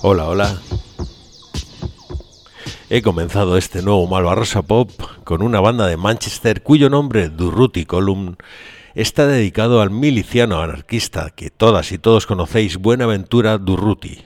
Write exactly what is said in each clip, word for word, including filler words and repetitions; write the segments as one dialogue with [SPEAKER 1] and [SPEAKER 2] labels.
[SPEAKER 1] Hola, hola. He comenzado este nuevo Malvarrosa Pop con una banda de Manchester cuyo nombre, Durruti Column, está dedicado al miliciano anarquista que todas y todos conocéis, Buenaventura Durruti,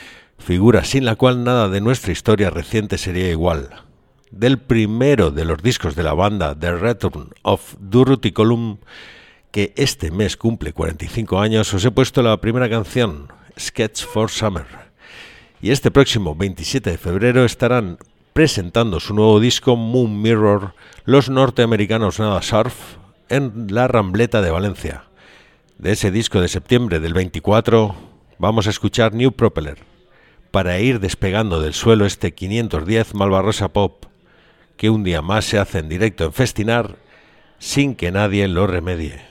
[SPEAKER 1] figura sin la cual nada de nuestra historia reciente sería igual. Del primero de los discos de la banda, The Return of Durruti Column, que este mes cumple cuarenta y cinco años, os he puesto la primera canción, Sketch for Summer. Y este próximo veintisiete de febrero estarán presentando su nuevo disco Moon Mirror los norteamericanos Nada Surf en la Rambleta de Valencia. De ese disco de septiembre del veinticuatro vamos a escuchar New Propeller para ir despegando del suelo este quinientos diez Malvarrosa Pop que un día más se hace en directo en Festinar sin que nadie lo remedie.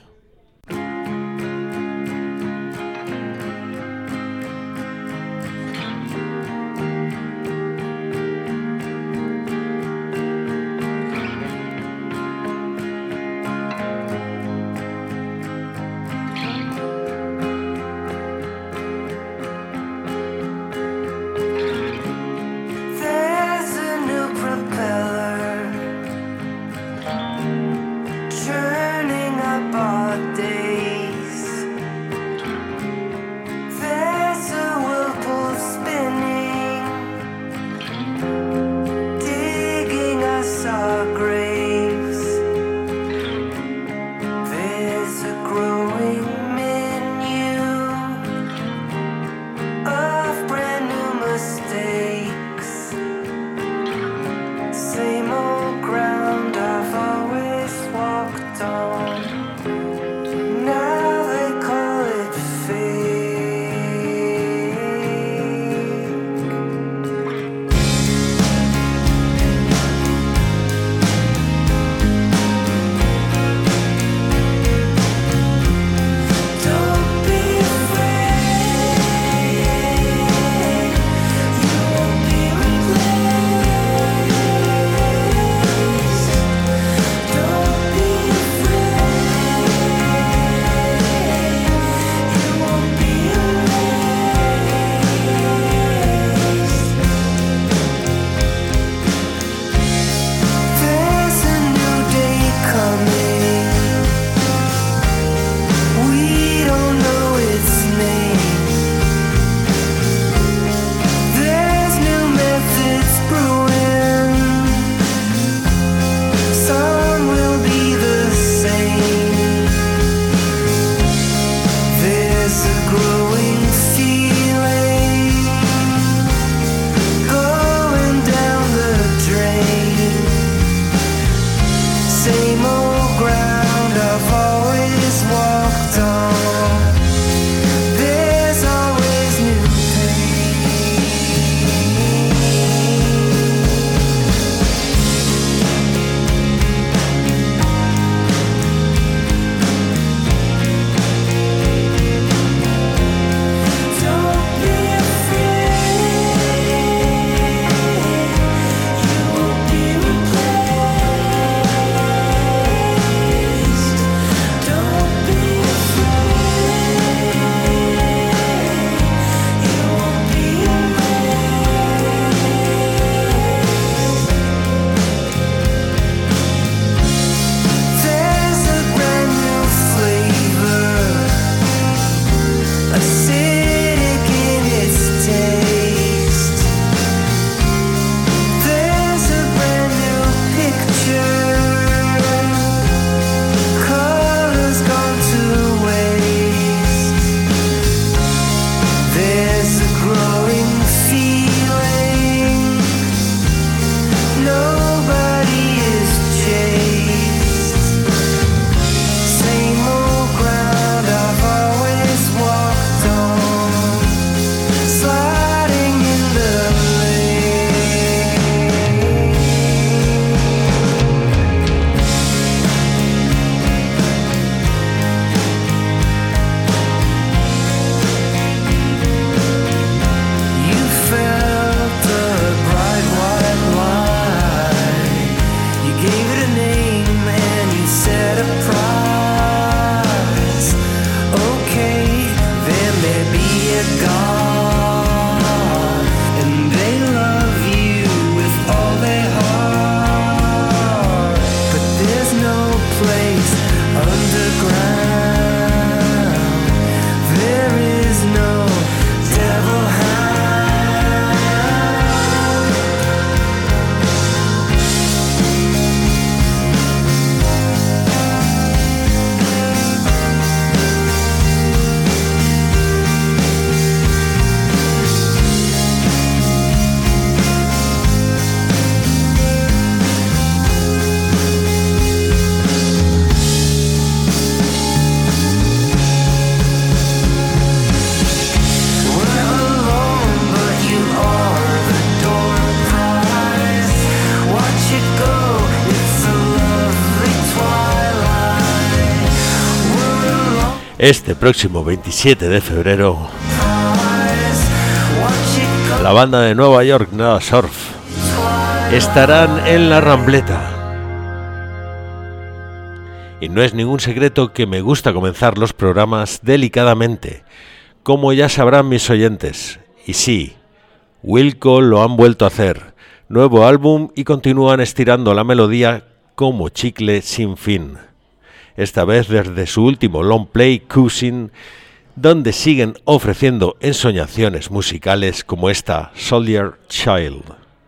[SPEAKER 2] God
[SPEAKER 1] Este próximo veintisiete de febrero, la banda de Nueva York, Nada Surf, estarán en la Rambleta. Y no es ningún secreto que me gusta comenzar los programas delicadamente, como ya sabrán mis oyentes. Y sí, Wilco lo han vuelto a hacer. Nuevo álbum y continúan estirando la melodía como chicle sin fin. Esta vez desde su último long play, Cousin, donde siguen ofreciendo ensoñaciones musicales como esta, Soldier Child.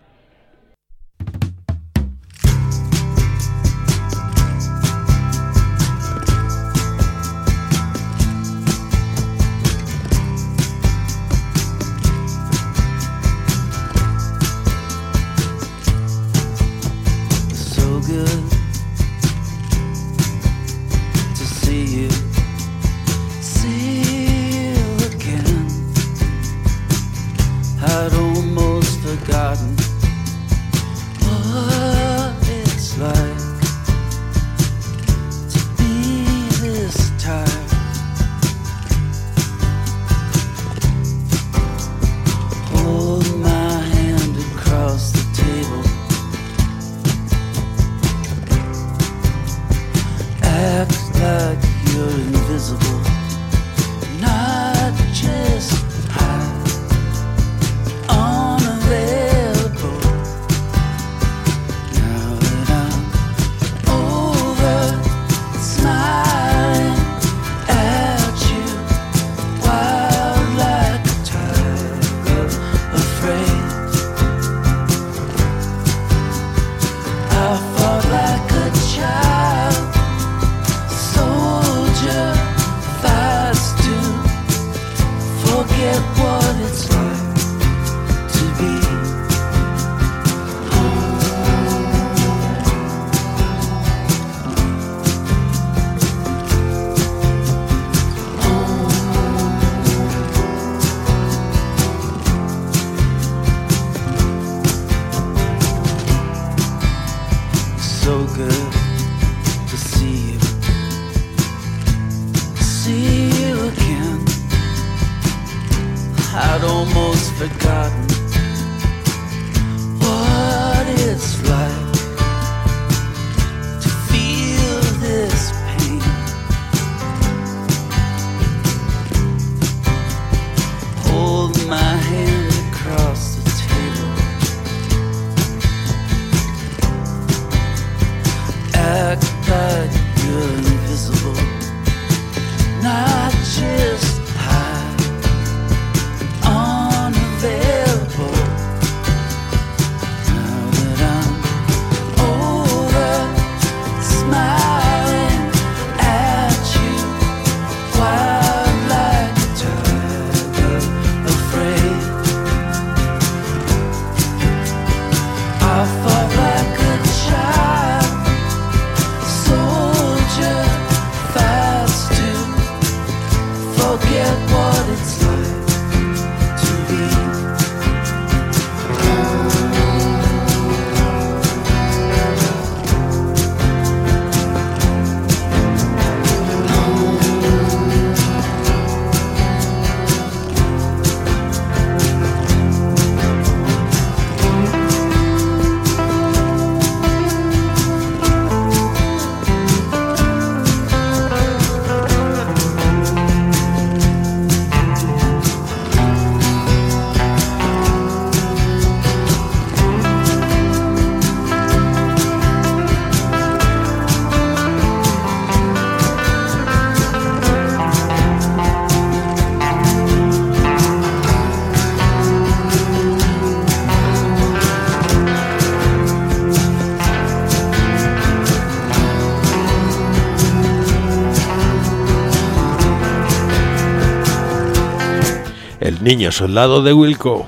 [SPEAKER 1] Niño Soldado de Wilco.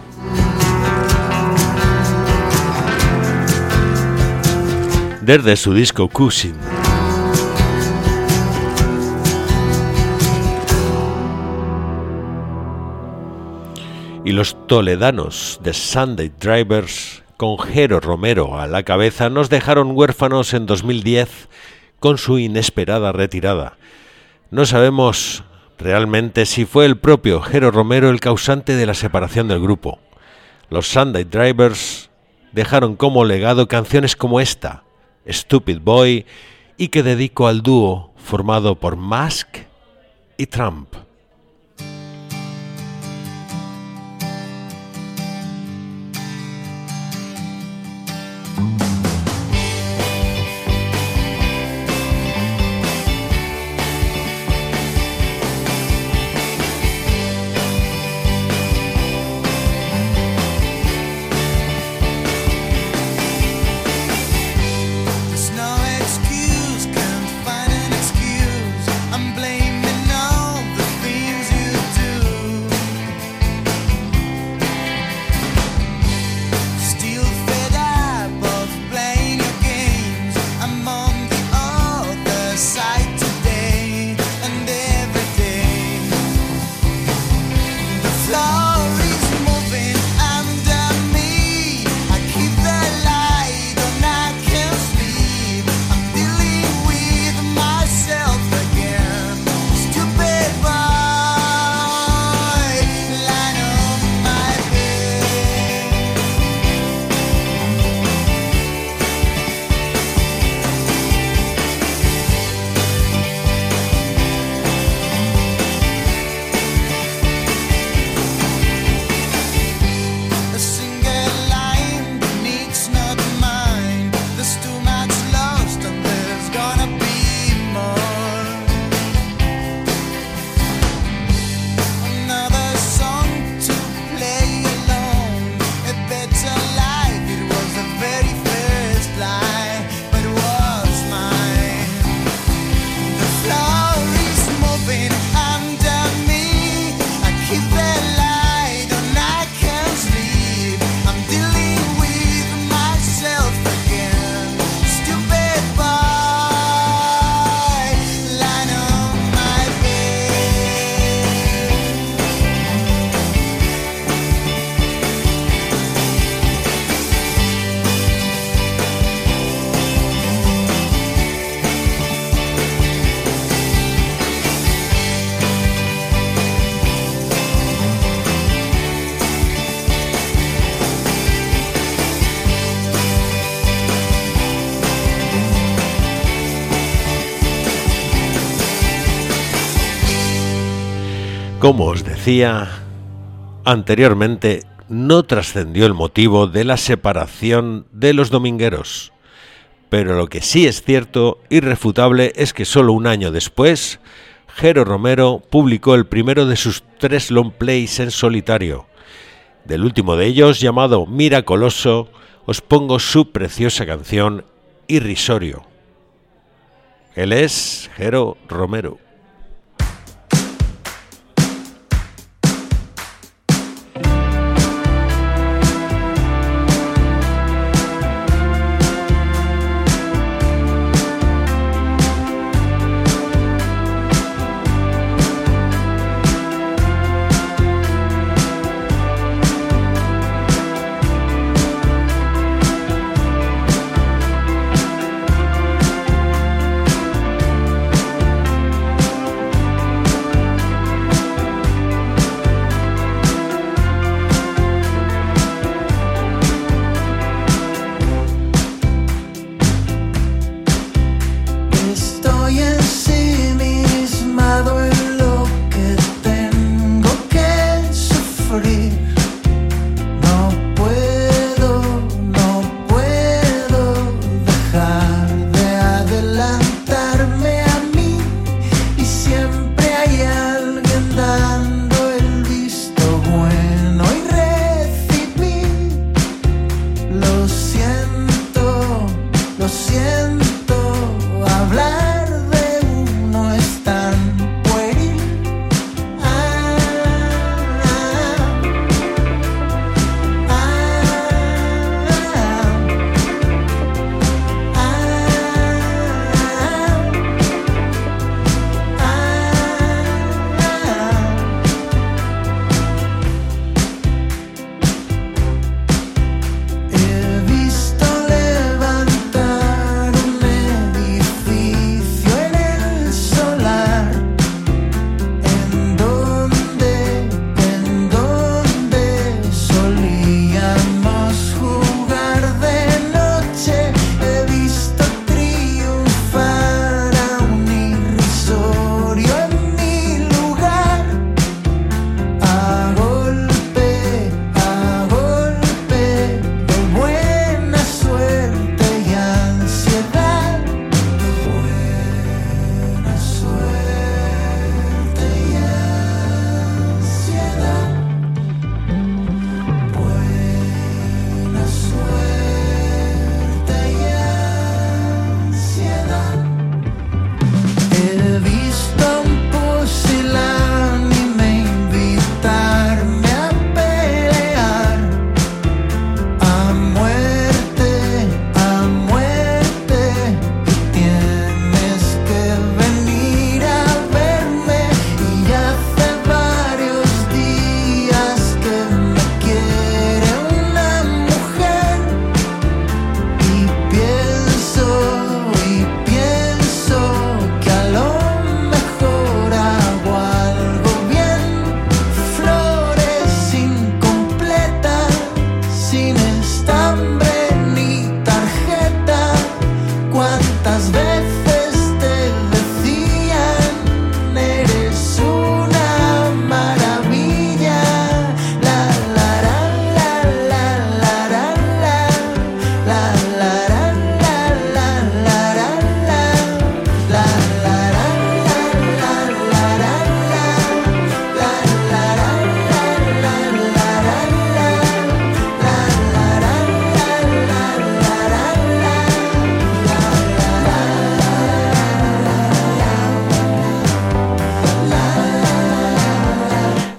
[SPEAKER 1] Desde su disco Cousin. Y los toledanos de Sunday Drivers, con Jero Romero a la cabeza, nos dejaron huérfanos en dos mil diez con su inesperada retirada. No sabemos Realmente sí fue el propio Jero Romero el causante de la separación del grupo. Los Sunday Drivers dejaron como legado canciones como esta, Stupid Boy, y que dedico al dúo formado por Mask y Trump. Como os decía anteriormente, no trascendió el motivo de la separación de los domingueros, pero lo que sí es cierto, irrefutable, es que solo un año después, Jero Romero publicó el primero de sus tres long plays en solitario. Del último de ellos, llamado Miracoloso, os pongo su preciosa canción Irrisorio. Él es Jero Romero.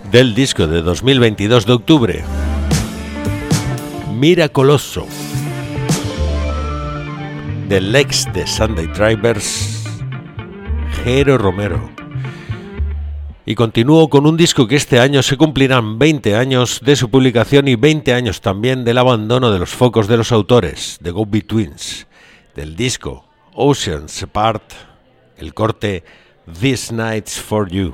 [SPEAKER 1] del disco de dos mil veintidós de octubre, Miracoloso, del ex de Sunday Drivers, Jero Romero. Y continúo con un disco que este año se cumplirán veinte años de su publicación y veinte años también del abandono de los focos de los autores, The Go-Betweens, del disco Oceans Apart, el corte This Night's For You.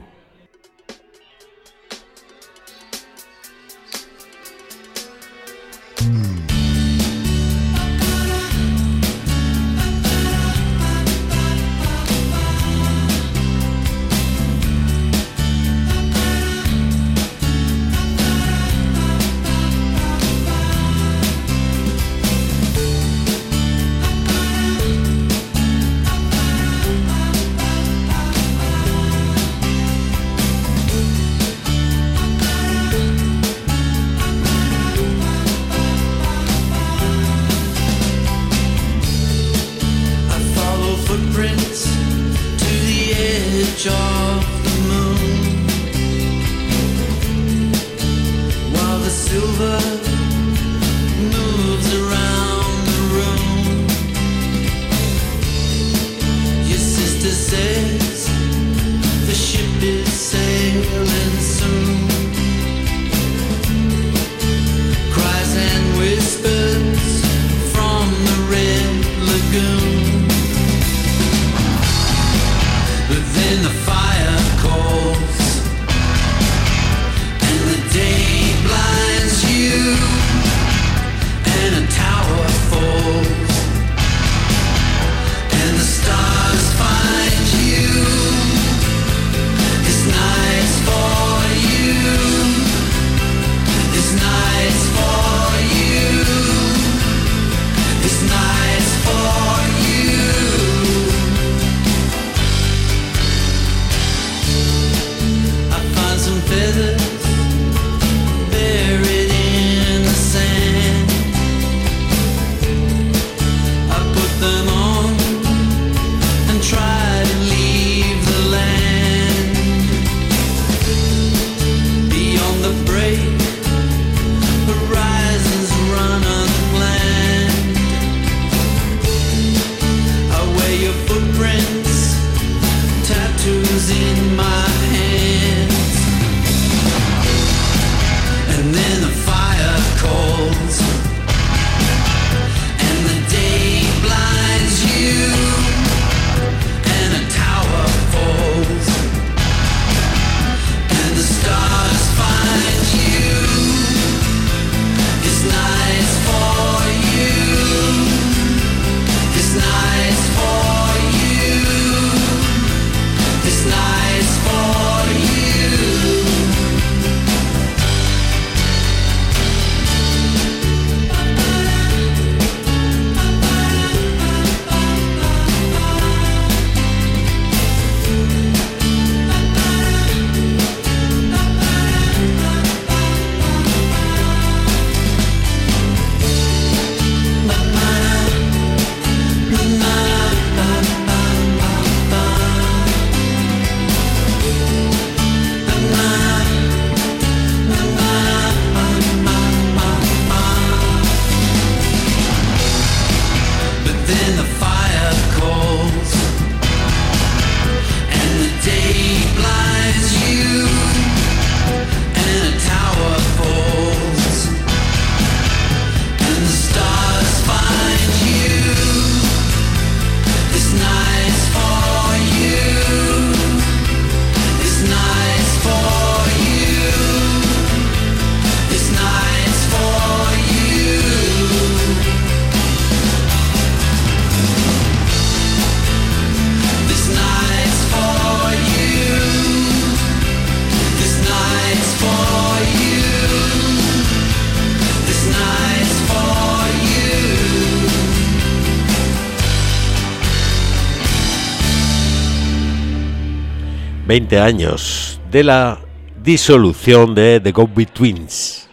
[SPEAKER 1] veinte años de la disolución de The Go-Betweens.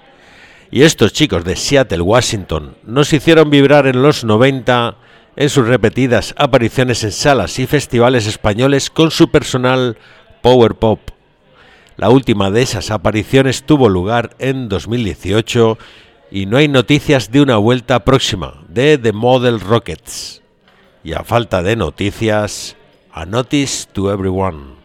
[SPEAKER 1] Y estos chicos de Seattle, Washington, nos hicieron vibrar en los noventa en sus repetidas apariciones en salas y festivales españoles con su personal power pop. La última de esas apariciones tuvo lugar en dos mil dieciocho y no hay noticias de una vuelta próxima de The Model Rockets. Y a falta de noticias, a notice to everyone.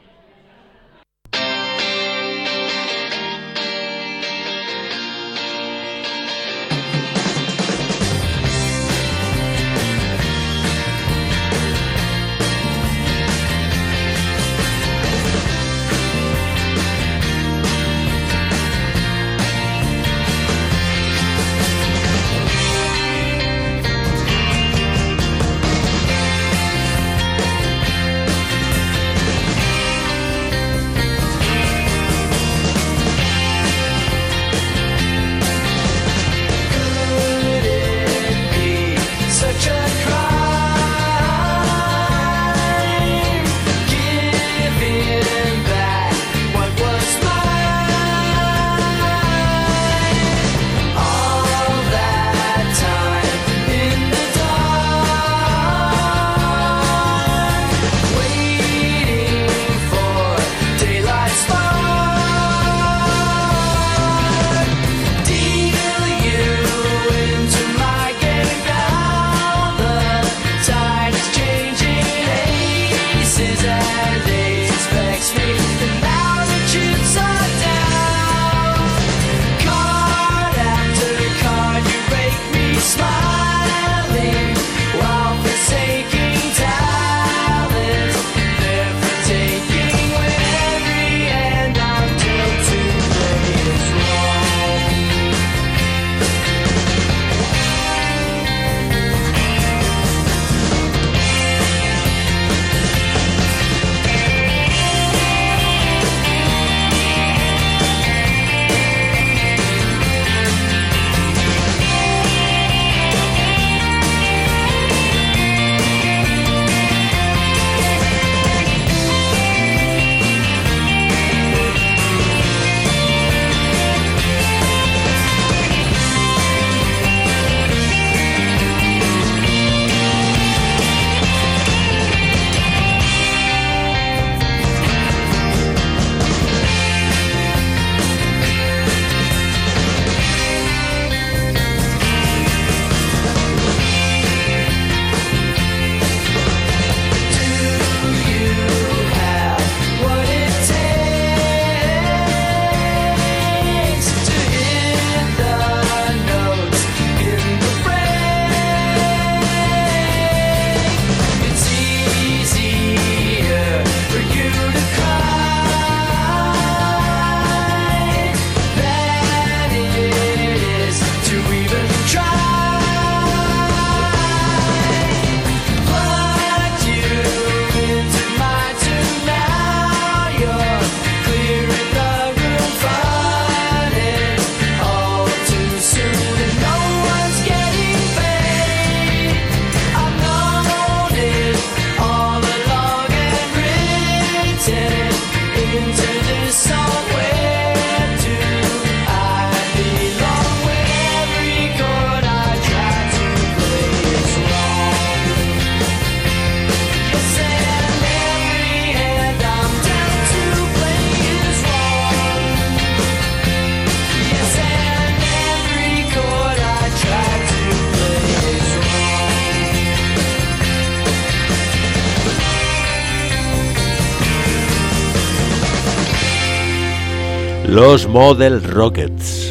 [SPEAKER 1] Los Model Rockets.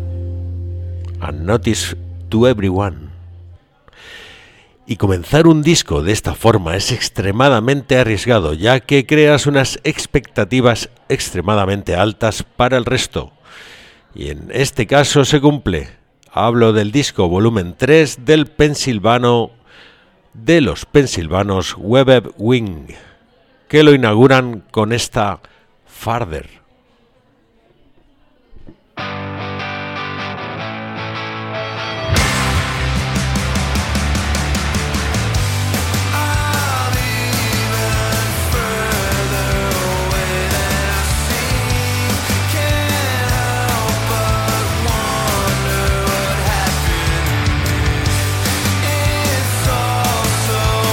[SPEAKER 1] A notice to everyone. Y comenzar un disco de esta forma es extremadamente arriesgado, ya que creas unas expectativas extremadamente altas para el resto. Y en este caso se cumple. Hablo del disco volumen tres del pensilvano, de los pensilvanos Webber Wing, que lo inauguran con esta Farther.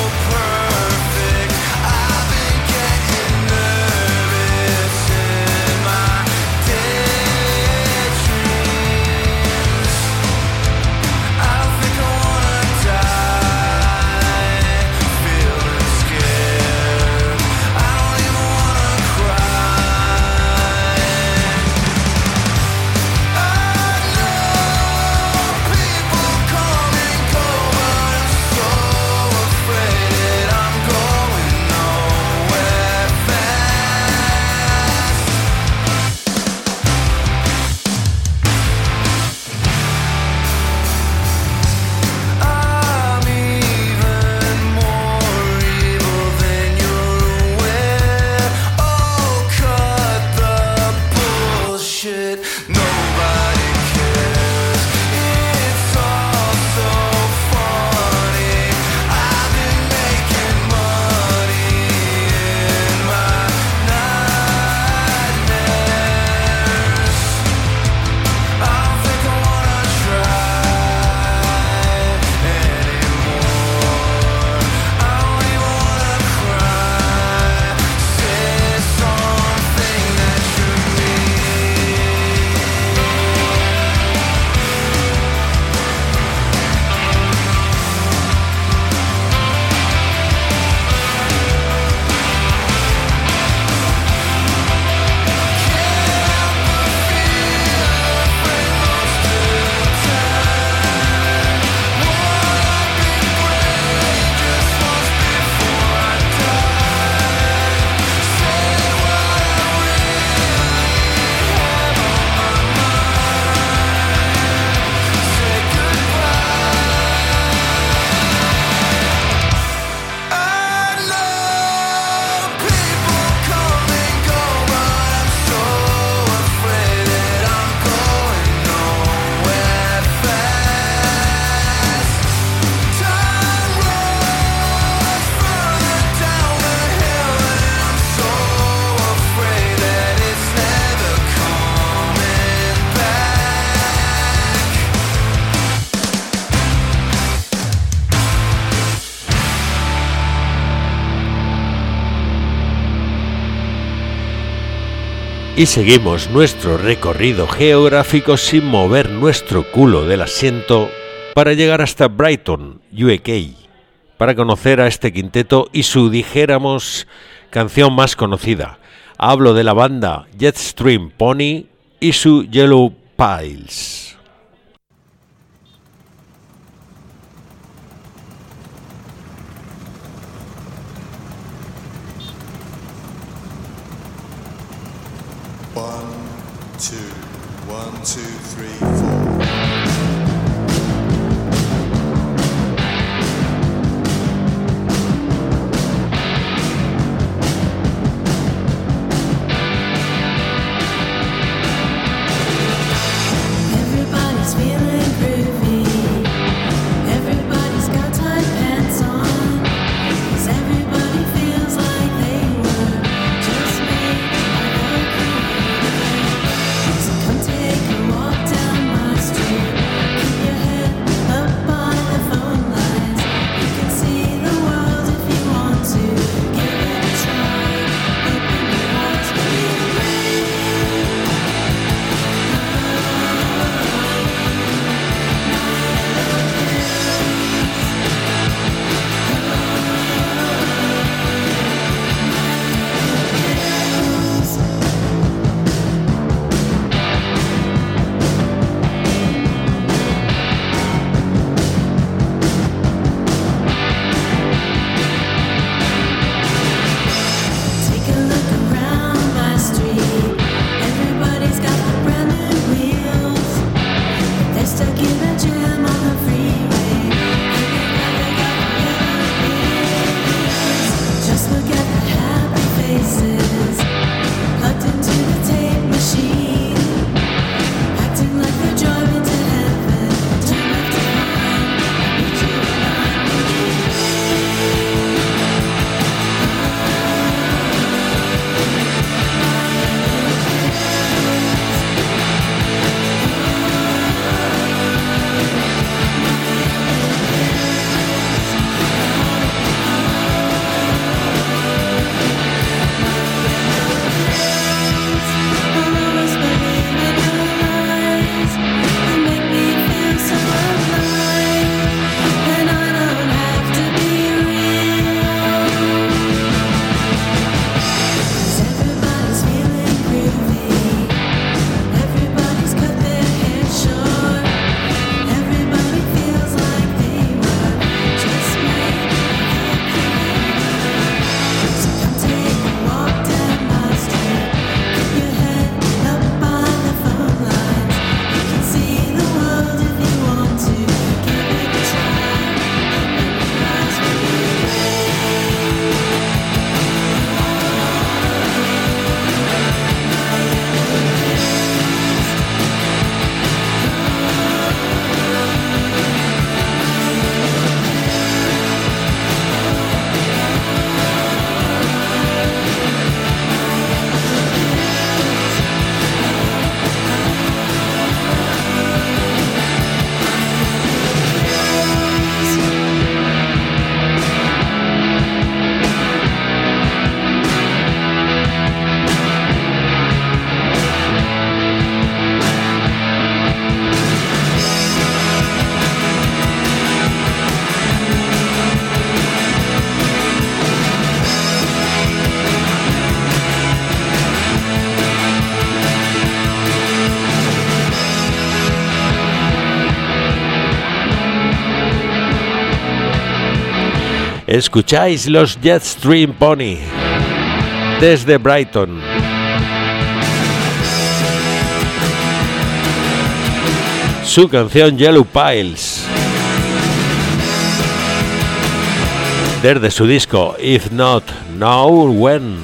[SPEAKER 2] I've been getting nervous.
[SPEAKER 1] Y seguimos nuestro recorrido geográfico sin mover nuestro culo del asiento para llegar hasta Brighton, U K, para conocer a este quinteto y su, dijéramos, canción más conocida. Hablo de la banda Jetstream Pony y su Yellow Piles.
[SPEAKER 2] One, two, one, two, three, four.
[SPEAKER 3] Everybody's feeling groovy. Everybody's got tight pants on. 'Cause everybody feels like they were just made by the creator. So come take a walk down my street. Keep your head up by the phone lines. You can see the world if you want to. Give it a try. Open your eyes when you're ready. Take a look around my street. Everybody's got the brand new wheels. They're stuck in a jam on the freeway. Everybody got yellow wheels. Just look at the happy faces plugged into the tape machine, acting like they're driving to heaven. Turn left to right, meet you at
[SPEAKER 1] Escucháis los Jetstream Pony desde Brighton. Su canción Yellow Piles, desde su disco If Not Now, When.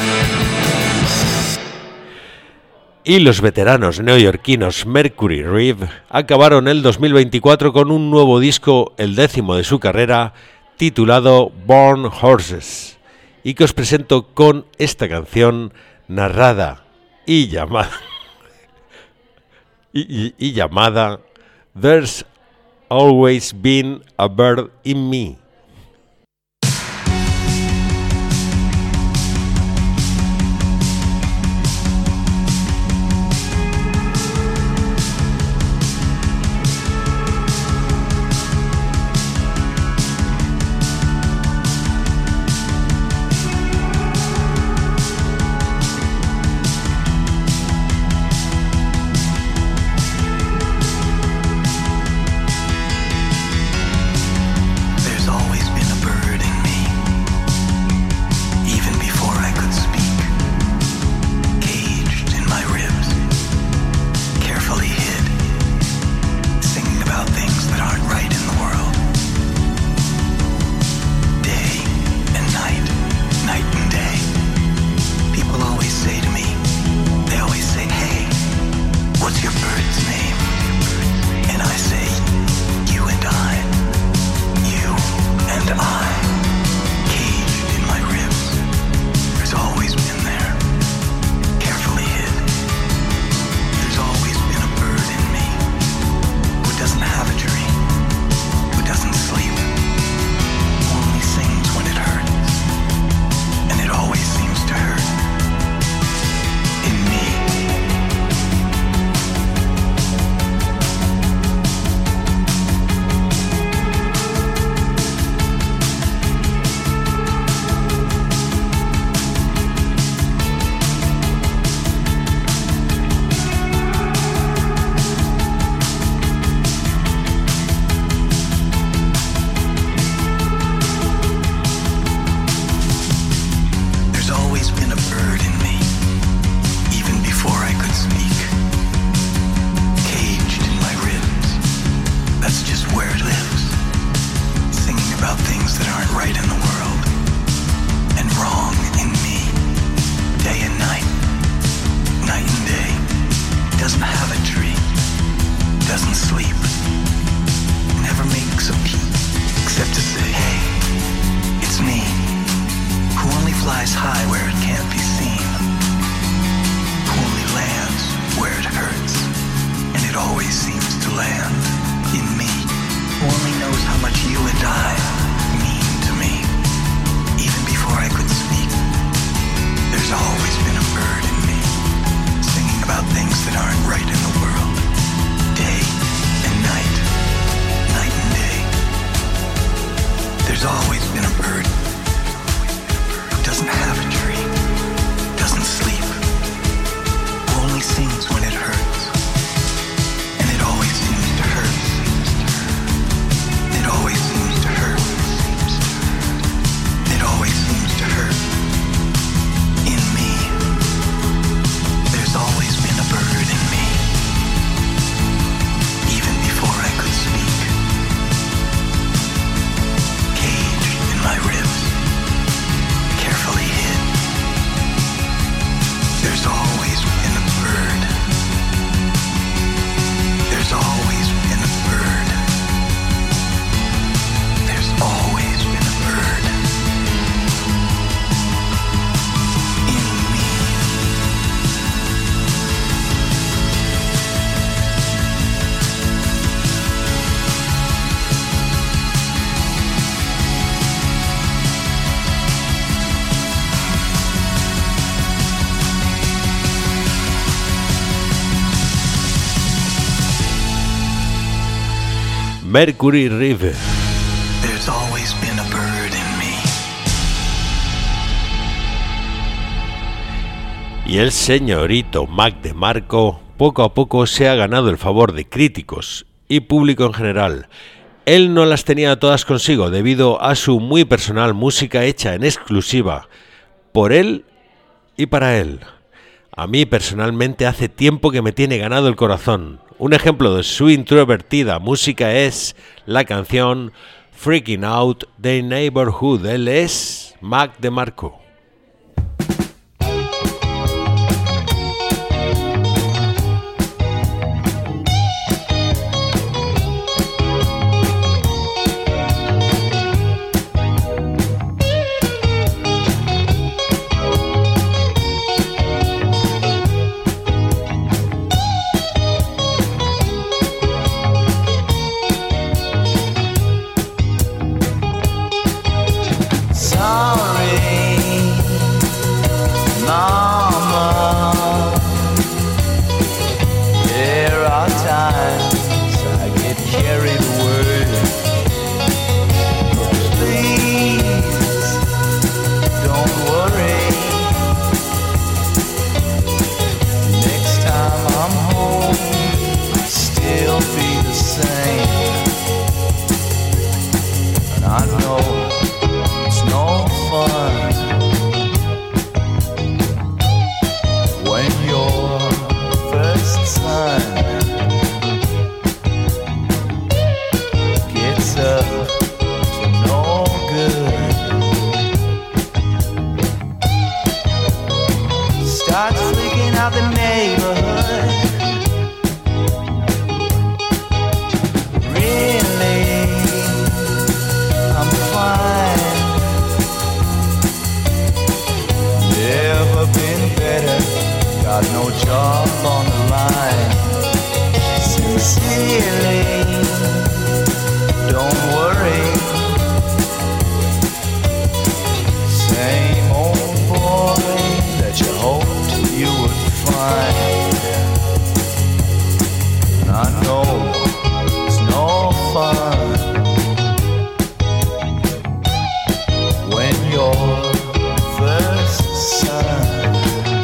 [SPEAKER 1] Y los veteranos neoyorquinos Mercury Rev acabaron el dos mil veinticuatro con un nuevo disco, el décimo de su carrera, titulado Born Horses, y que os presento con esta canción narrada y llamada y, y, y llamada There's Always Been a Bird in Me.
[SPEAKER 4] land in me who only knows how much you and I mean to me. Even before I could speak, there's always been a bird in me, singing about things that aren't right in the world, day and night, night and day. There's always been a bird who doesn't have a dream, doesn't sleep, who only sings when it hurts, and it always seems to hurt. It always seems to hurt. It always seems to hurt. In me, there's always been a bird in me, even before I could speak. Caged in my ribs, carefully hid. There's always been a bird. There's always been a bird. There's always been a bird in me.
[SPEAKER 1] Mercury River.
[SPEAKER 4] There's always been a bird in me.
[SPEAKER 1] Y el señorito Mac DeMarco poco a poco se ha ganado el favor de críticos y público en general. Él no las tenía todas consigo debido a su muy personal música hecha en exclusiva por él y para él. A mí personalmente hace tiempo que me tiene ganado el corazón. Un ejemplo de su introvertida música es la canción Freaking Out the Neighborhood. Él es Mac DeMarco.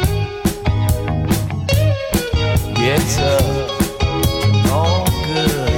[SPEAKER 4] Gets up to no good.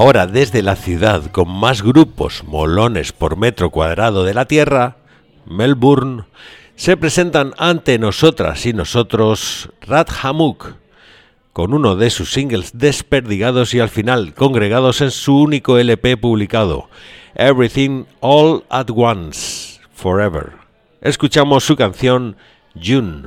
[SPEAKER 1] ahora desde la ciudad con más grupos molones por metro cuadrado de la Tierra, Melbourne, se presentan ante nosotras y nosotros Rat Hammock, con uno de sus singles desperdigados y al final congregados en su único L P publicado, Everything All at Once, Forever. Escuchamos su canción June.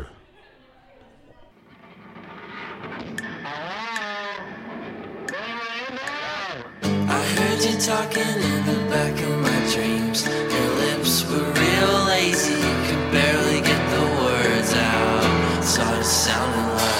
[SPEAKER 5] You talking in the back of my dreams. Your lips were real lazy, you could barely get the words out. It's all it sounded like.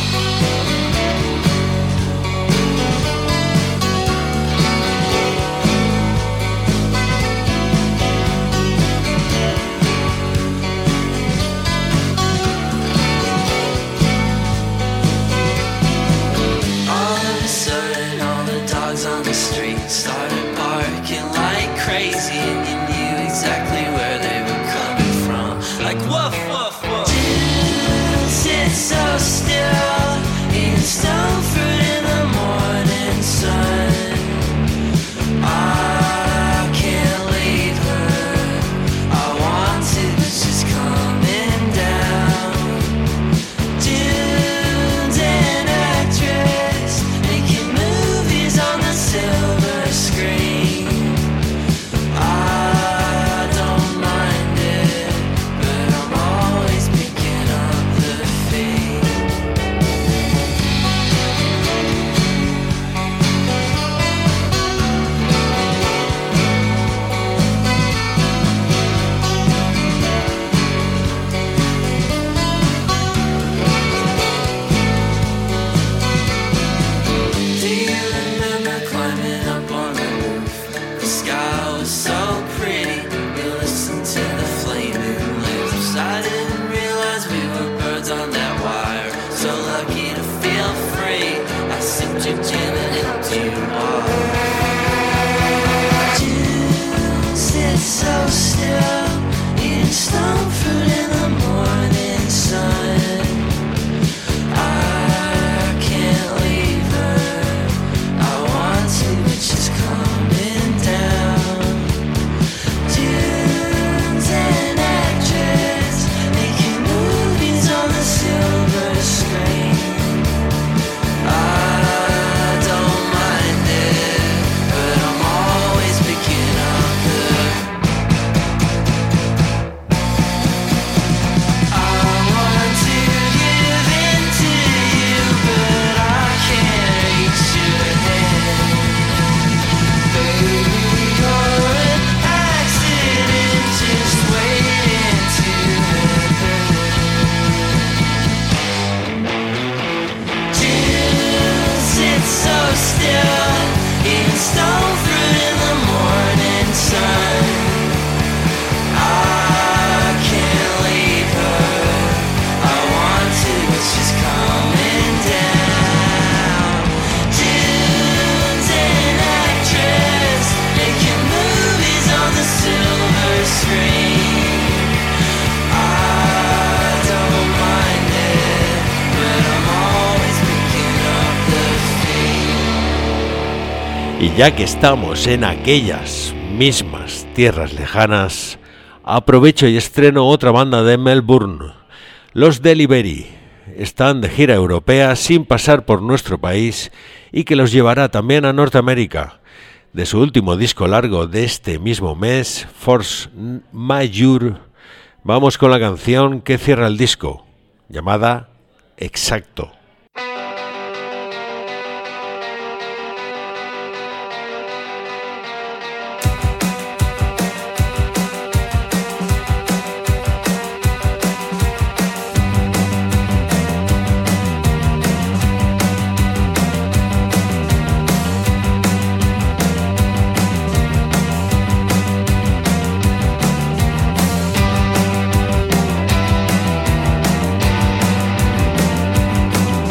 [SPEAKER 5] All of a sudden, all the dogs on the street started barking like crazy, and you knew exactly where they were coming from. Like woof, woof, woof. Dude, sit so still, eating stone fruit in the morning sun. I can't leave her, I want to, but she's coming down. Dude's an actress, making movies on the silver screen. I don't mind it, but I'm always picking up the fade. Do you remember climbing up on the roof? The sky was so pretty, we listened to the flaming lips. I didn't realize we were birds on that wire, so lucky to feel free. I sipped your gin and helped you walk. June sits so still, eating stone fruit in the morning sun. I can't leave her, I want to, but she's coming down. June's an actress, making movies on the silver screen. I don't mind it, but I'm always picking up the. I want to give in to you, but I can't reach your hand. Baby, you're an accident, just waiting to happen. June sits so still, eating stone fruit in the morning sun. I can't leave her, I want to, but she's coming down. June's an actress, making movies on the silver screen. I don't mind it, but I'm always picking up the feed.
[SPEAKER 1] Y ya que estamos en aquellas mismas tierras lejanas, aprovecho y estreno otra banda de Melbourne, los Delivery. Están de gira europea sin pasar por nuestro país y que los llevará también a Norteamérica. De su último disco largo de este mismo mes, Force Majeure, vamos con la canción que cierra el disco, llamada Exacto.
[SPEAKER 5] I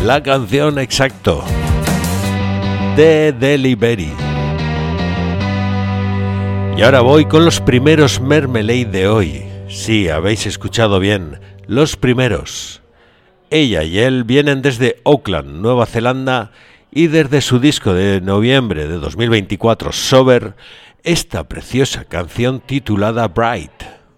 [SPEAKER 1] la canción Exacto de Delivery. Y ahora voy con los primeros Mermelade de hoy. Sí, habéis escuchado bien, los primeros. Ella y él vienen desde Auckland, Nueva Zelanda, y desde su disco de noviembre de dos mil veinticuatro, Sober, esta preciosa canción titulada Bright.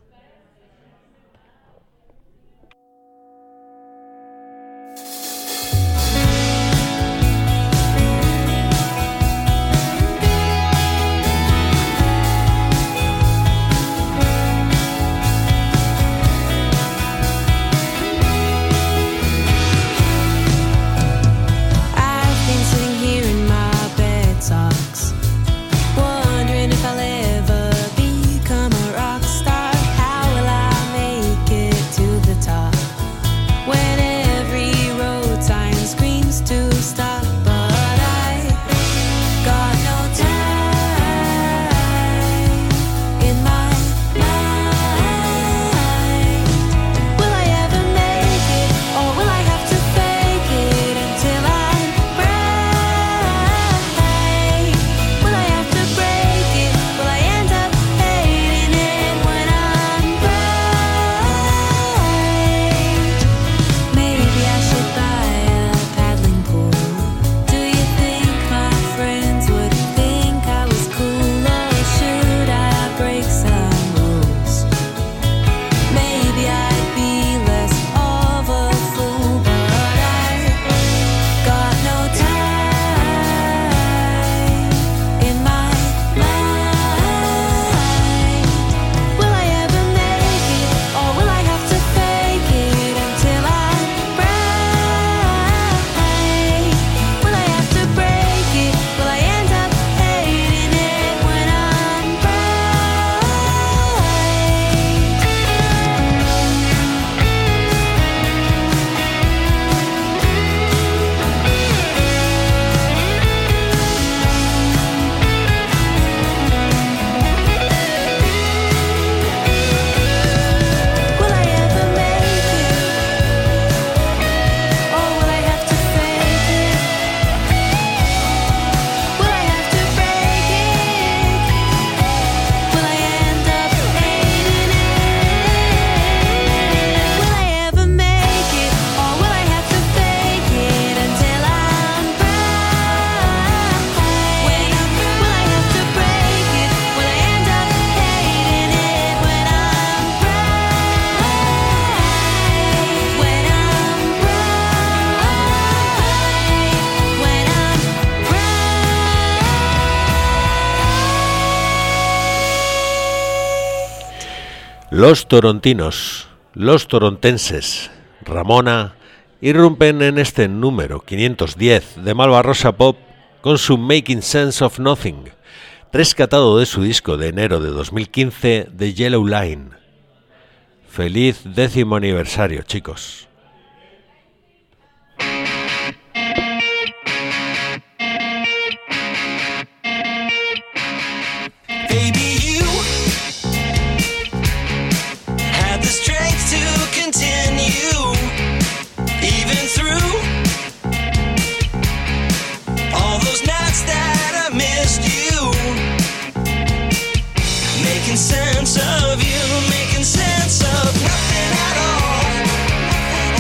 [SPEAKER 1] Los torontinos, los torontenses, Ramona, irrumpen en este número quinientos diez de Malvarrosa Pop con su Making Sense of Nothing, rescatado de su disco de enero de dos mil quince, The Yellow Line. Feliz décimo aniversario, chicos.
[SPEAKER 5] Sense of you, making sense of nothing at all.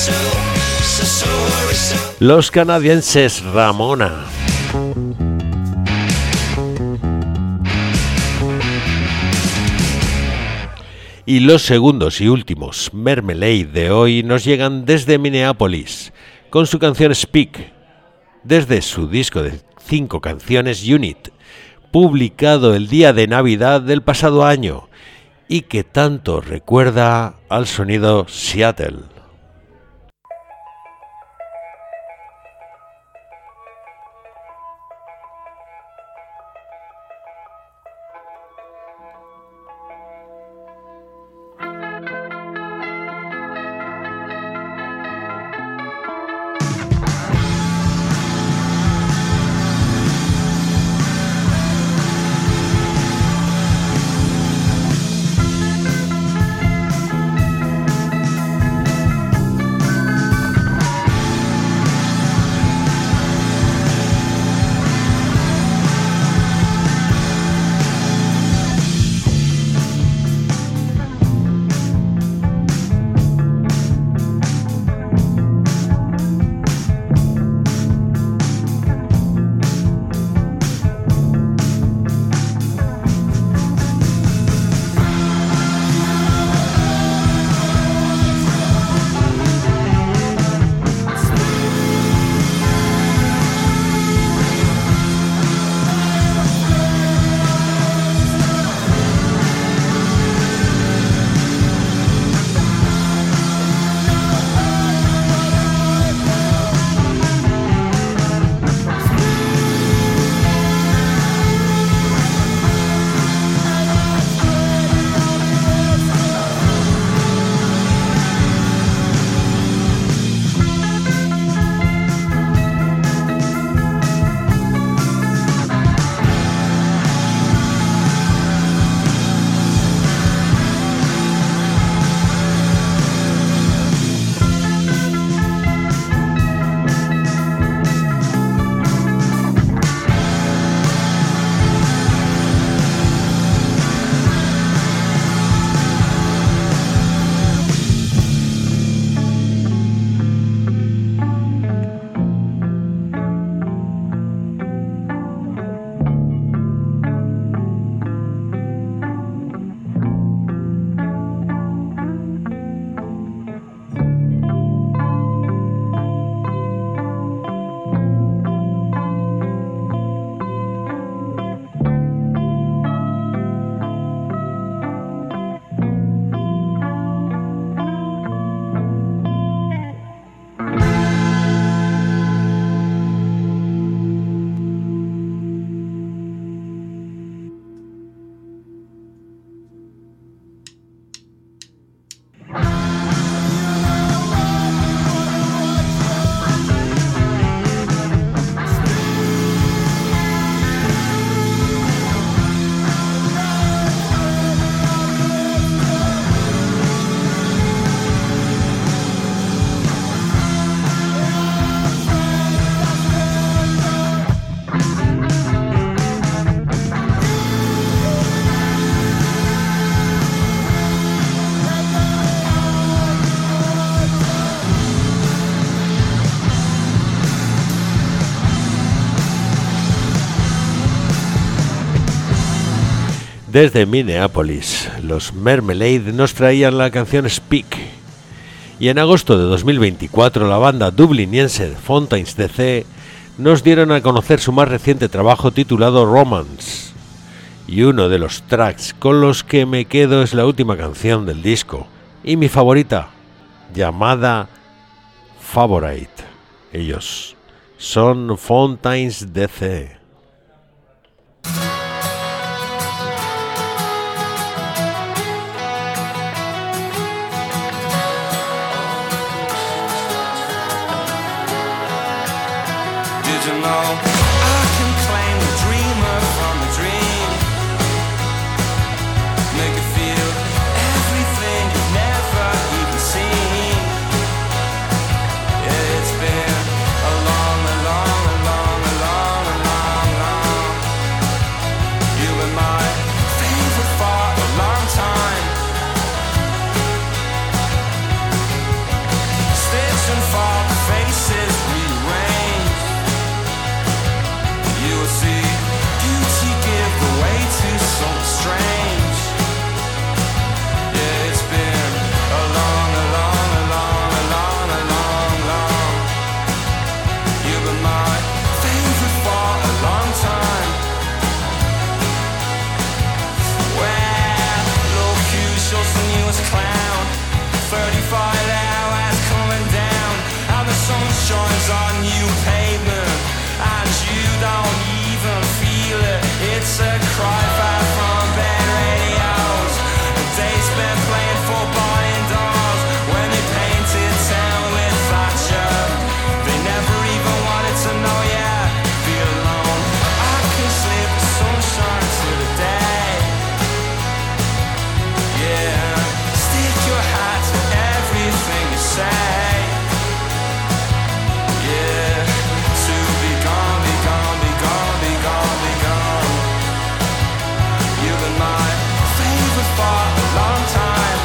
[SPEAKER 1] Los canadienses Ramona. Y los segundos y últimos Mermelade de hoy nos llegan desde Minneapolis, con su canción Speak, desde su disco de cinco canciones Unit, publicado el día de Navidad del pasado año, y que tanto recuerda al sonido Seattle. Desde Minneapolis, los Mermelade nos traían la canción Speak. Y en agosto de dos mil veinticuatro, la banda dubliniense Fontaines D C nos dieron a conocer su más reciente trabajo titulado Romance. Y uno de los tracks con los que me quedo es la última canción del disco, y mi favorita, llamada Favorite. Ellos son Fontaines D C.
[SPEAKER 6] Did you know I can claim the dreamer from the dream? Make you feel everything you've never even seen. Yeah, it's been a long, a long, a long, a long, a long, long. You were my favorite for a long time. Stitch wheels on new pavement, and you don't even feel it. It's a cry far from bed radios. The day spent playing football indoors when they painted town with Thatcher. They never even wanted to know ya. Feel alone. I can slip the sunshine to the day. Yeah, stick your hat to everything you say. Yeah, to be gone, be gone, be gone, be gone, be gone. You've been my favorite for a long time.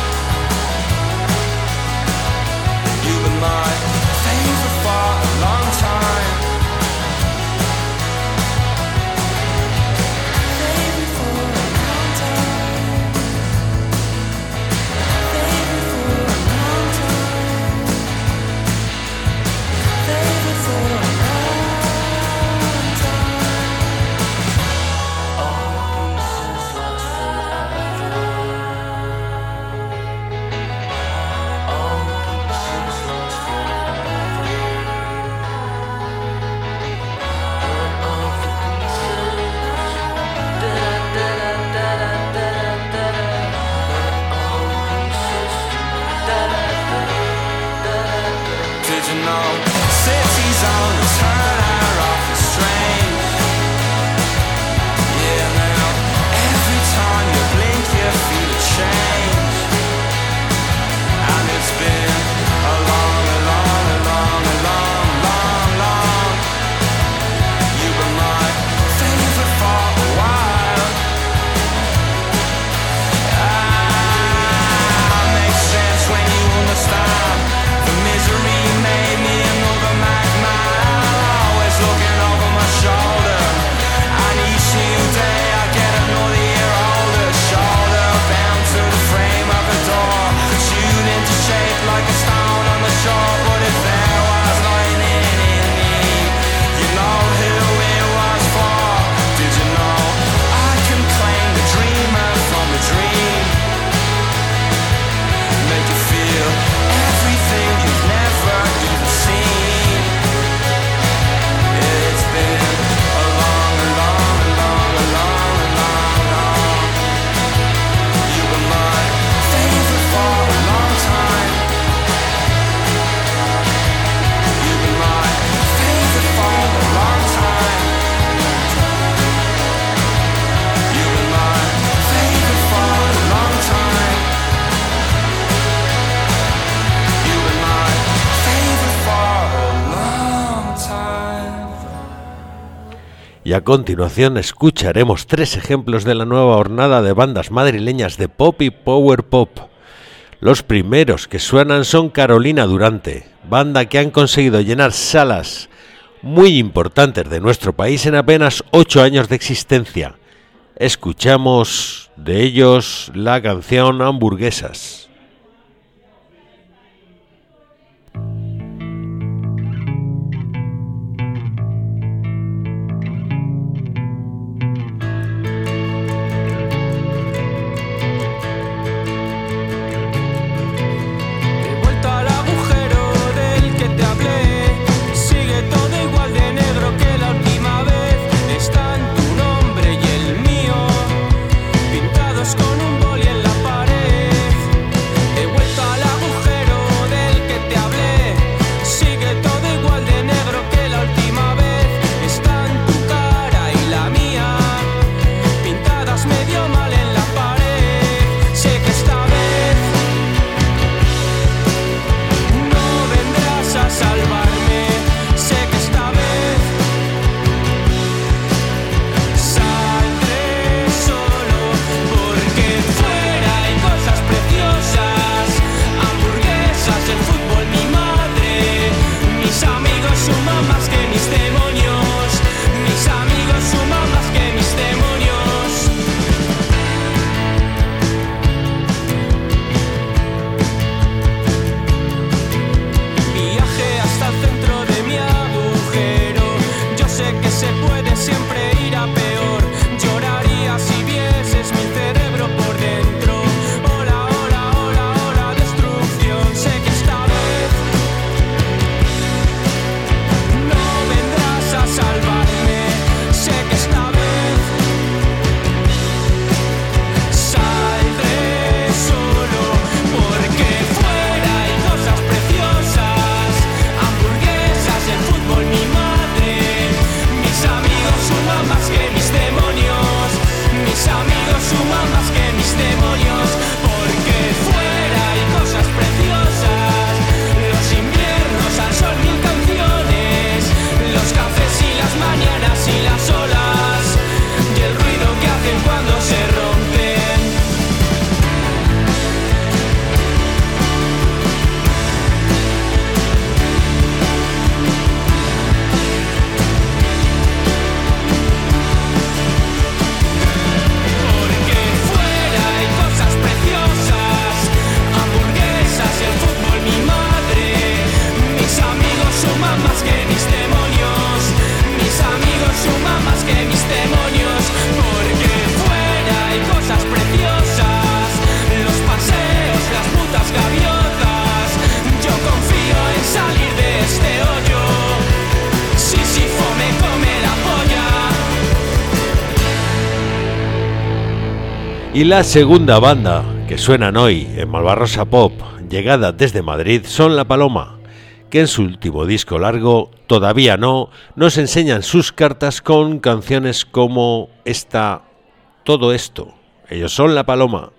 [SPEAKER 6] You've been my favorite for a long time.
[SPEAKER 3] Favorite for a long time. Favorite for a long time. Favorite for a long time.
[SPEAKER 6] Did you know cities on the turn are awful strange? Yeah, now every time you blink you feel a change. And it's been a long, a long, a long, a long, long, long. You were my favorite for a while. Ah, makes sense when you understand. The misery made me another madman, always looking over my shoulder. And each new day I get another year older. Shoulder bound to the frame of a door, chewed into shape like a stone on the shore. But if there was lightning in me, you know who it was for. Did you know I can claim the dreamer from the dream? Make you feel everything you've never even seen. It's been a long, a long, a long, a long, a long, long. You were my favorite for a long time. You were my favorite for a long time. You were my favorite for a long time. You were my favorite for a long time.
[SPEAKER 1] Y a continuación escucharemos tres ejemplos de la nueva hornada de bandas madrileñas de pop y power pop. Los primeros que suenan son Carolina Durante, banda que han conseguido llenar salas muy importantes de nuestro país en apenas ocho años de existencia. Escuchamos de ellos la canción Hamburguesas.
[SPEAKER 6] He vuelto al agujero del que te hablé. Sigue todo igual de negro que la última vez. Están tu nombre y el mío pintados con un boli en la pared.
[SPEAKER 1] Y la segunda banda que suenan hoy en Malvarrosa Pop, llegada desde Madrid, son La Paloma, que en su último disco largo, Todavía No, nos enseñan sus cartas con canciones como esta, Todo Esto. Ellos son La Paloma.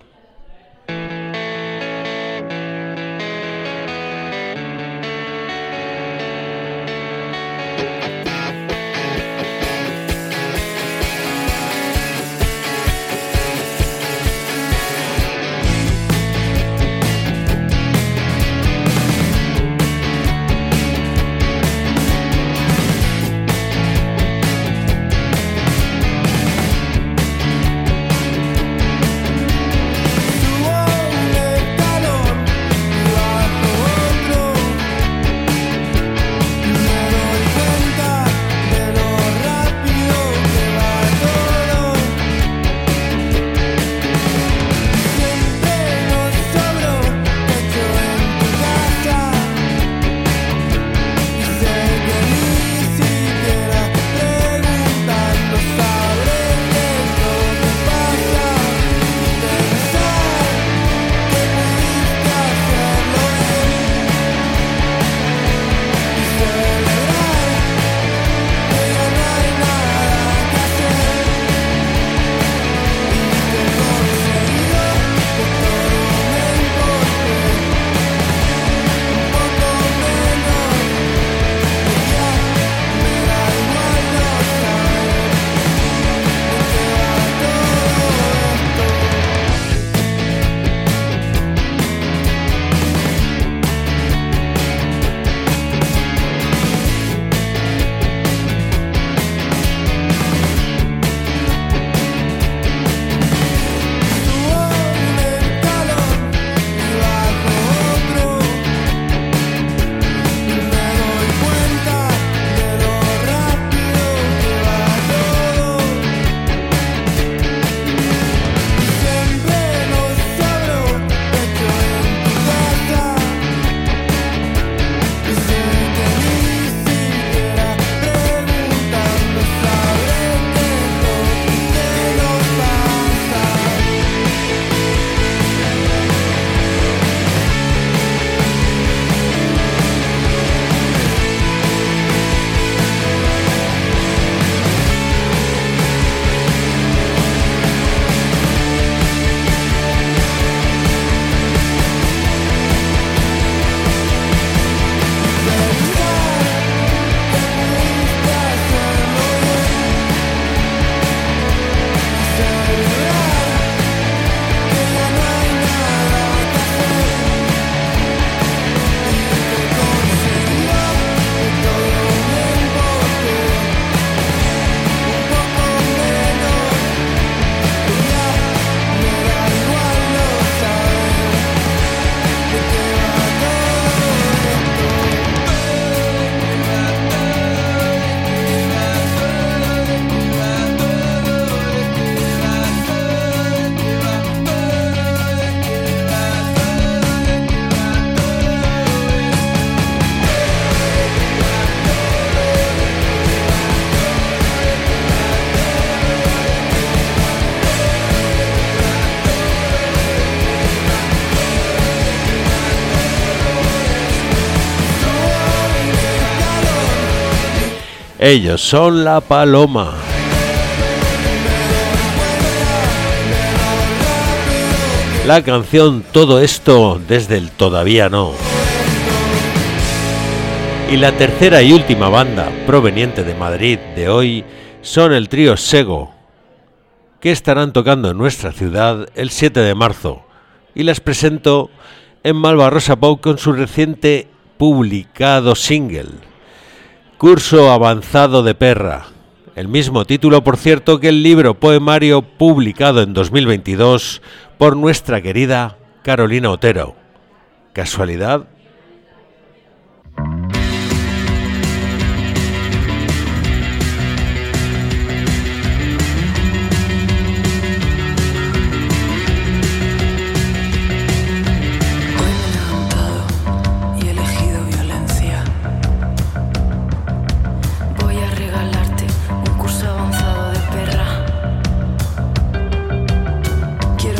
[SPEAKER 1] Ellos son La Paloma. La canción Todo Esto desde el Todavía No. Y la tercera y última banda proveniente de Madrid de hoy son el trío Sego, que estarán tocando en nuestra ciudad el siete de marzo, y las presento en Malvarrosa Pop con su reciente publicado single, Curso Avanzado de Perra, el mismo título, por cierto, que el libro poemario publicado en dos mil veintidós por nuestra querida Carolina Otero. ¿Casualidad?
[SPEAKER 3] Quiero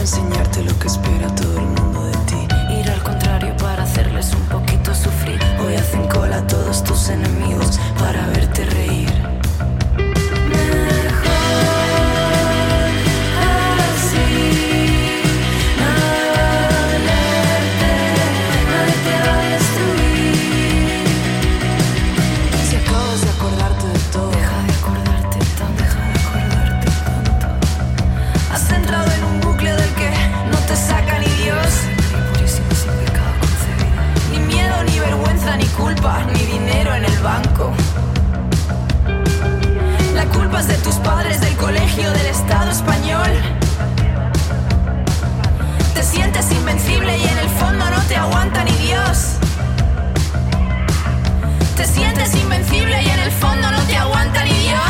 [SPEAKER 7] sientes invencible y en el fondo no te aguanta ni Dios.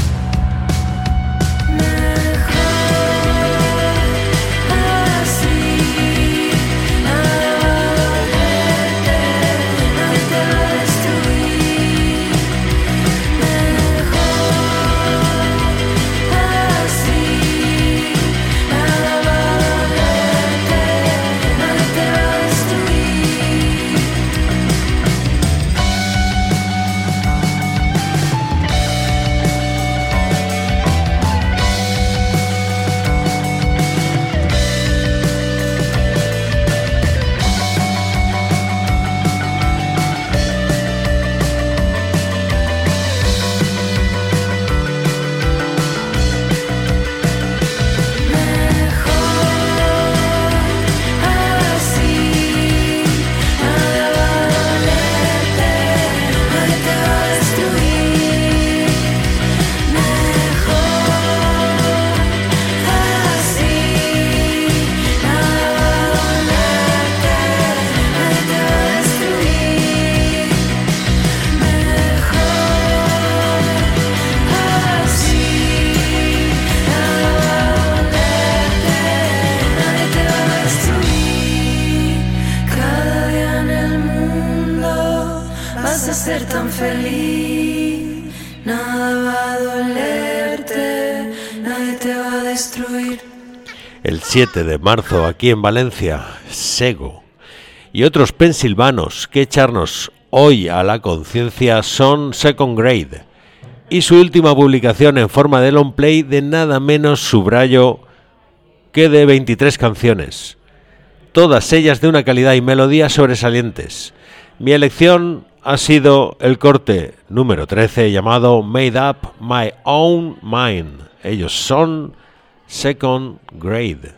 [SPEAKER 7] Ser tan feliz, nada va a dolerte, nadie te va a destruir.
[SPEAKER 1] El siete de marzo, aquí en Valencia, Sego y otros pensilvanos que echarnos hoy a la conciencia son Second Grade y su última publicación en forma de long play de nada menos, subrayo, que de veintitrés canciones, todas ellas de una calidad y melodía sobresalientes. Mi elección ha sido el corte número trece llamado Made Up My Own Mind. Ellos son Second Grade.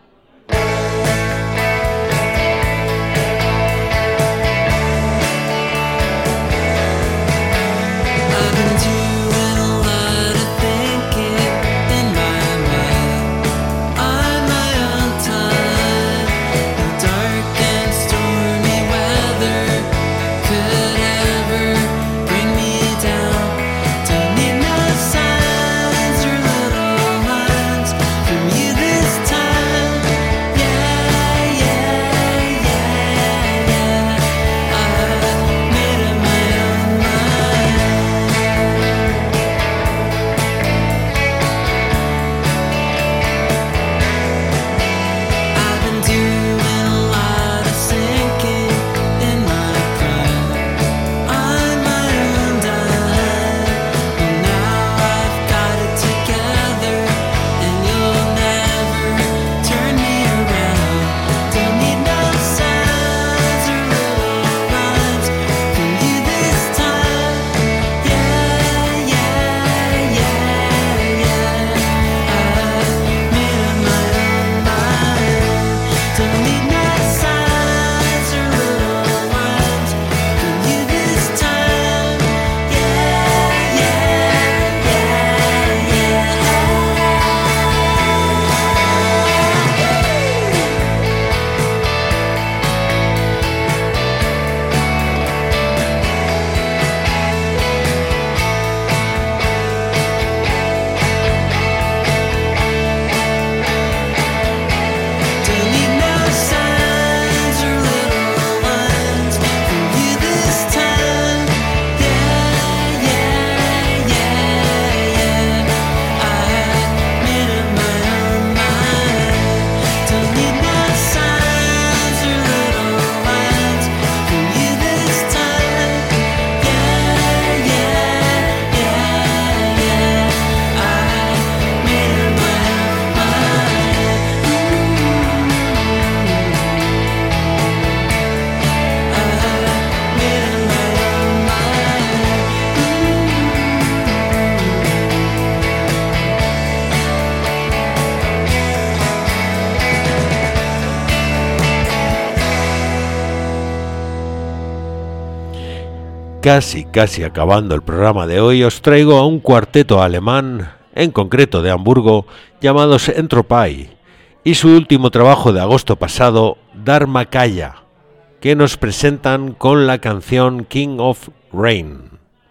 [SPEAKER 1] Casi, casi acabando el programa de hoy, os traigo a un cuarteto alemán, en concreto de Hamburgo, llamados Entropy, y su último trabajo de agosto pasado, Dharmakaya. que nos presentan con la canción King of Rain.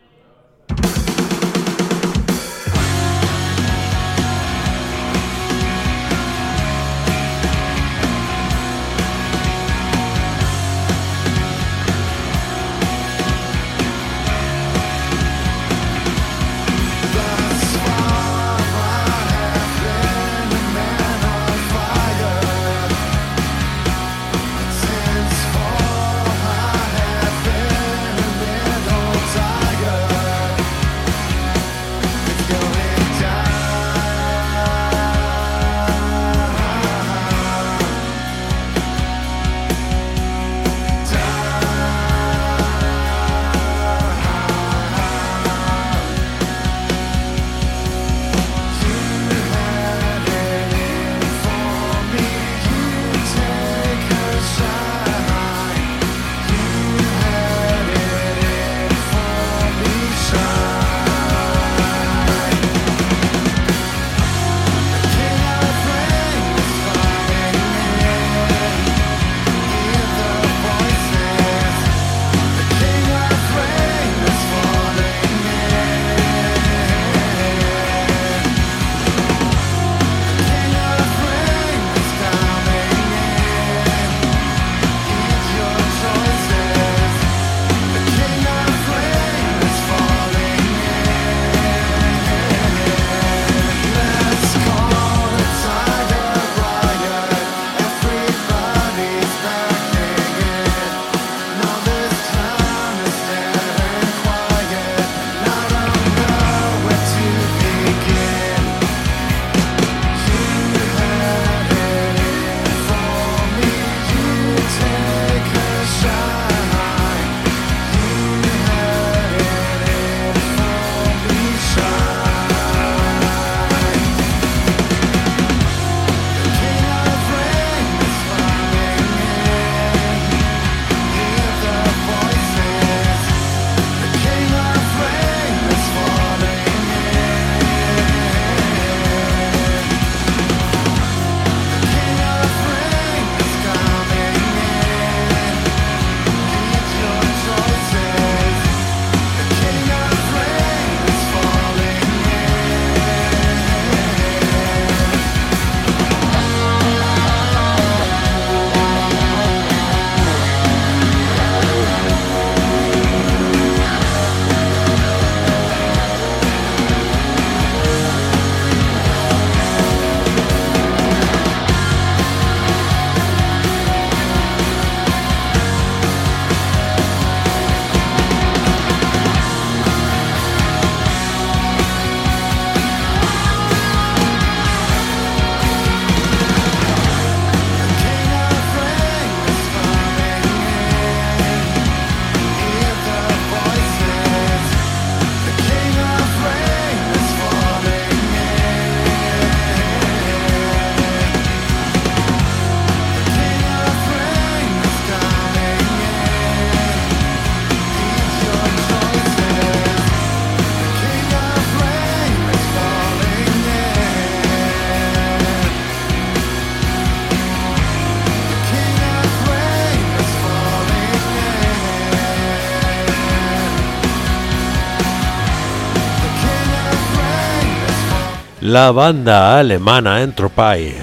[SPEAKER 1] La banda alemana Entropy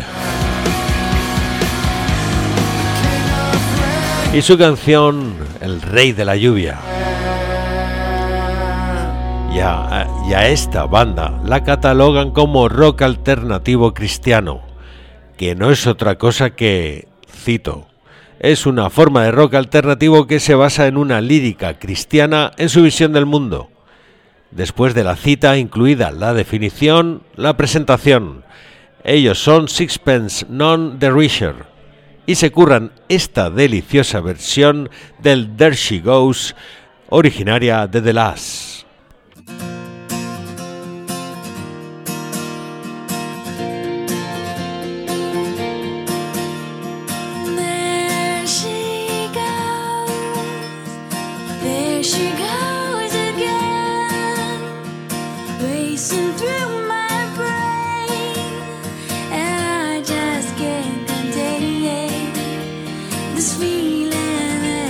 [SPEAKER 1] y su canción El Rey de la Lluvia. Y a, y a esta banda la catalogan como rock alternativo cristiano, que no es otra cosa que, cito, es una forma de rock alternativo que se basa en una lírica cristiana en su visión del mundo. Después de la cita incluida la definición, la presentación. Ellos son Sixpence None the Richer y se curran esta deliciosa versión del There She Goes, originaria de The Last.
[SPEAKER 3] This feeling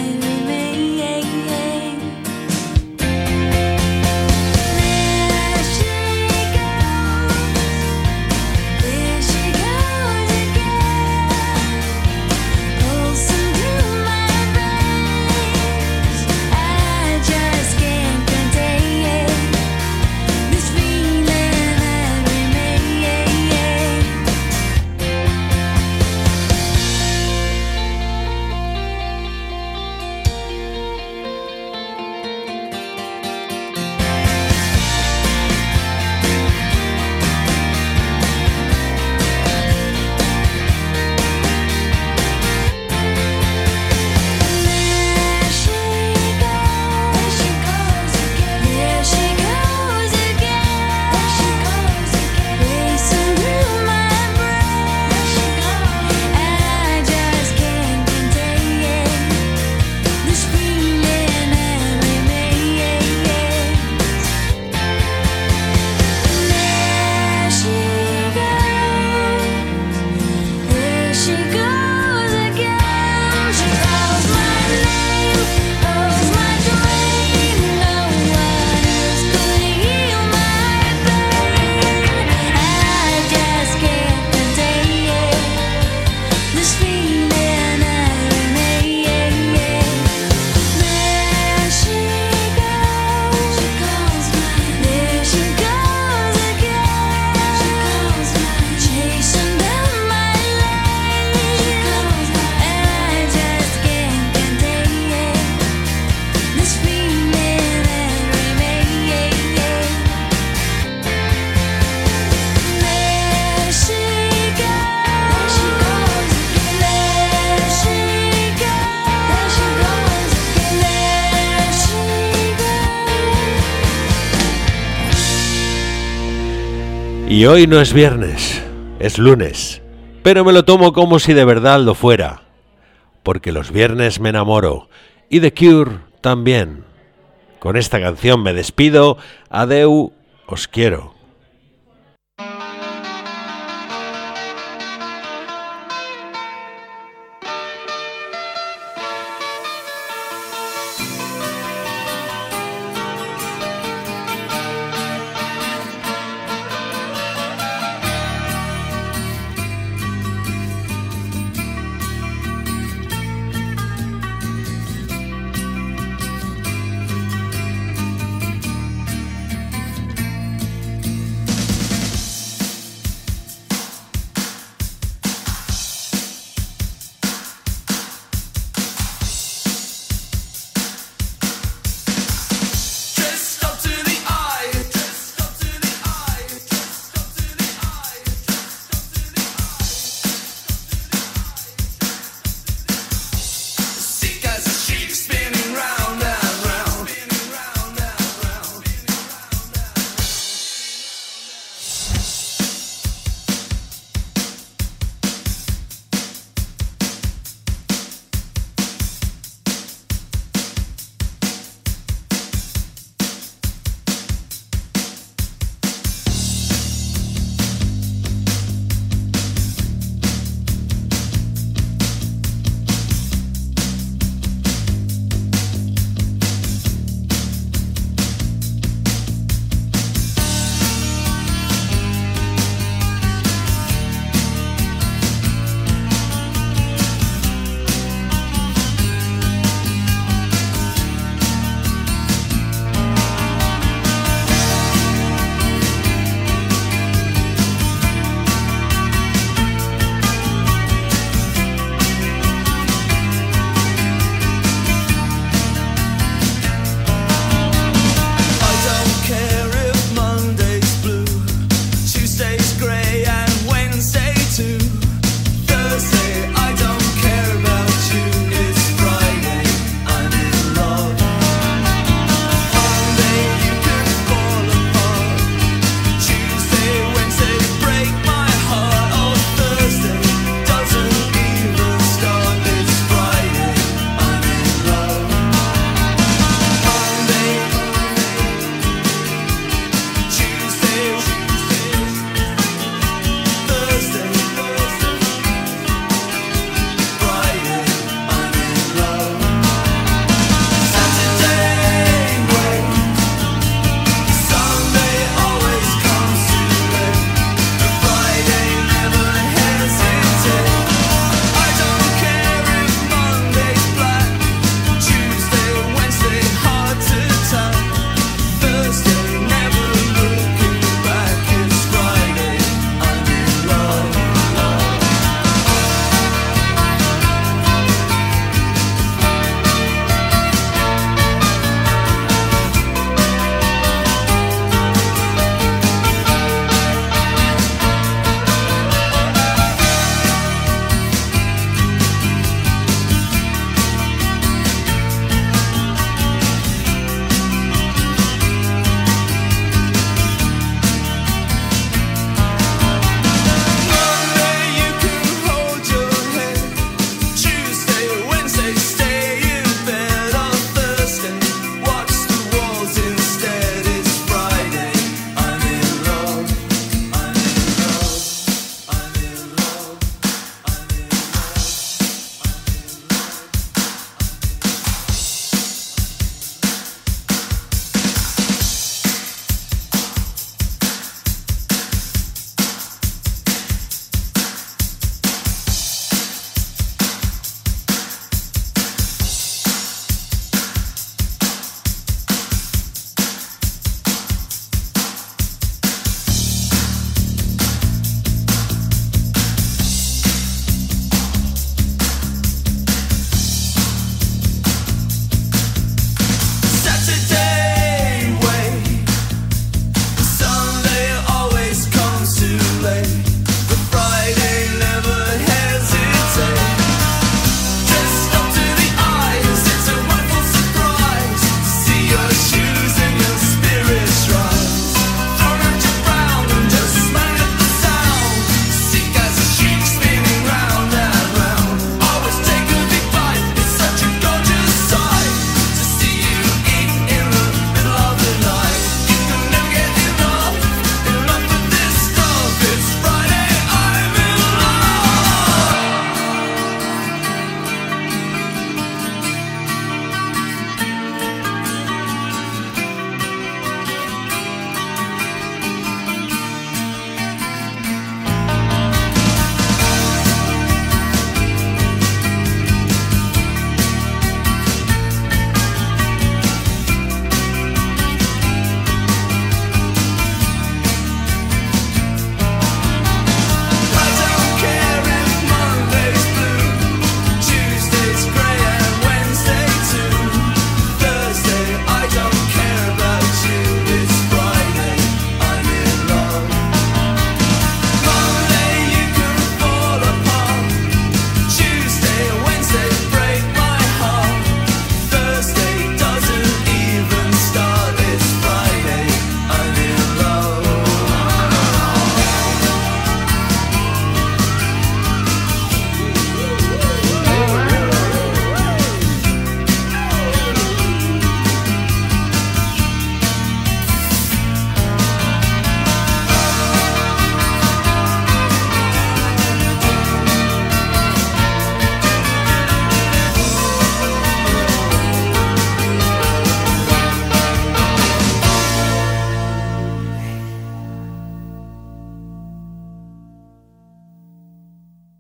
[SPEAKER 1] Y hoy no es viernes, es lunes, pero me lo tomo como si de verdad lo fuera, porque los viernes me enamoro, y The Cure también. Con esta canción me despido, adeu, os quiero.